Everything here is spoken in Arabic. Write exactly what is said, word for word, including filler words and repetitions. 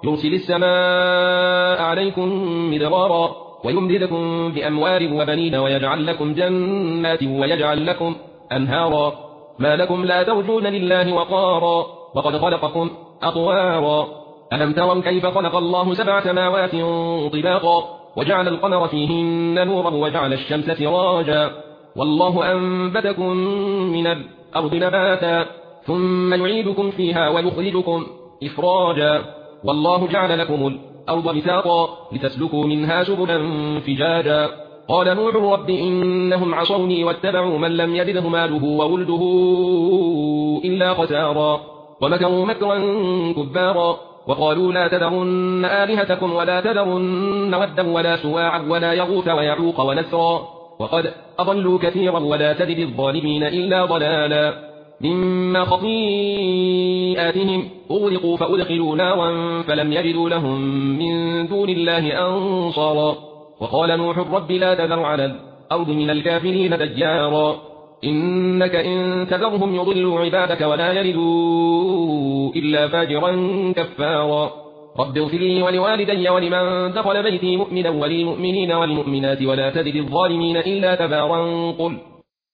يرسل السماء عليكم مدرارا ويمددكم بأموال وبنين ويجعل لكم جنات ويجعل لكم أنهارا ما لكم لا ترجون لله وقارا وقد خلقكم أطوارا ألم تروا كيف خلق الله سبع سماوات طباقا وجعل القمر فيهن نورا وجعل الشمس سراجا والله أنبتكم من الأرض نباتا ثم يعيدكم فيها ويخرجكم إخراجا والله جعل لكم الأرض بساطا لتسلكوا منها سبلا فجاجا قال نوح رب إنهم عصوني واتبعوا من لم يزده ماله وولده إلا خسارا ومكروا مكرا كبارا وقالوا لا تذرن آلهتكم ولا تذرن ودا ولا سواعا ولا يغوث ويعوق ونسرا وقد أضلوا كثيرا ولا تزد الظالمين إلا ضلالا مما خطيئاتهم أغرقوا فأدخلوا نارا فلم يجدوا لهم من دون الله أنصارا وقال نوح رب لا تذر على الأرض من الكافرين ديارا إنك إن تذرهم يضلوا عبادك ولا يلدوا إلا فاجرا كفارا رب اغفر لي ولوالدي ولمن دخل بيتي مؤمنا وللمؤمنين والمؤمنات ولا تزد الظالمين إلا تبارا قل